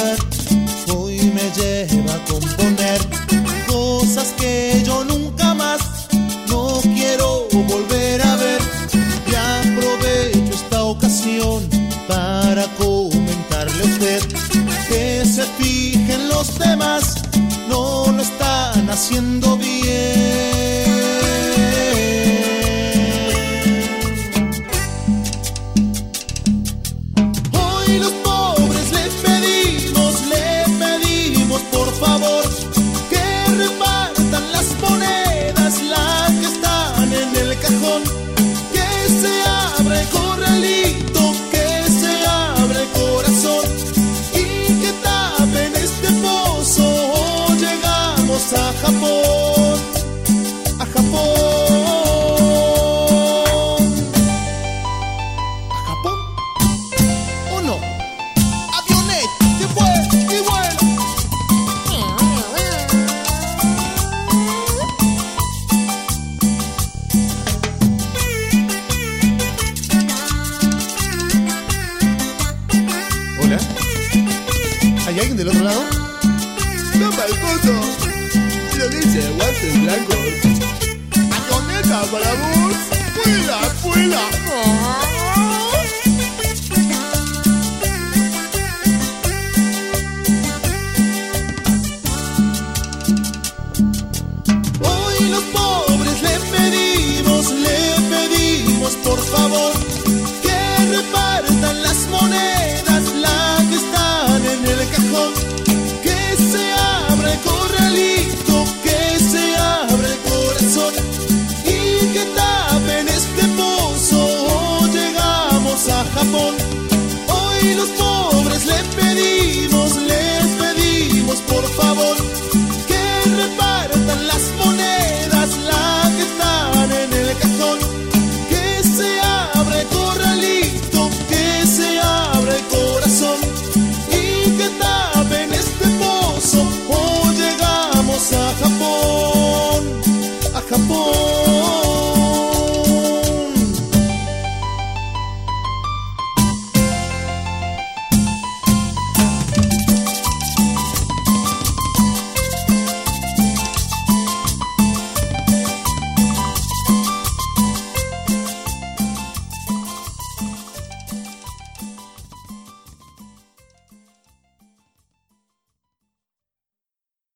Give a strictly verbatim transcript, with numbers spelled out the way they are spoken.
mujer hoy me lleva a componer cosas que yo nunca más no quiero volver a ver. Y aprovecho esta ocasión para comentarle a usted que se fije en los demás, no lo están haciendo bien. Hoy los pobres le pedimos, le pedimos por favor que repartan las monedas, las que están en el cajón, que se abra el corralito, que se abra el corazón y que tapen este pozo o llegamos a Japón, a Japón, a Japón, ¿o no? Avioneta que vuela y vuela. Hola, ¿hay alguien del otro lado? Toma el foto. Lo dice guantes blancos. Avioneta para vos. Vuela, vuela.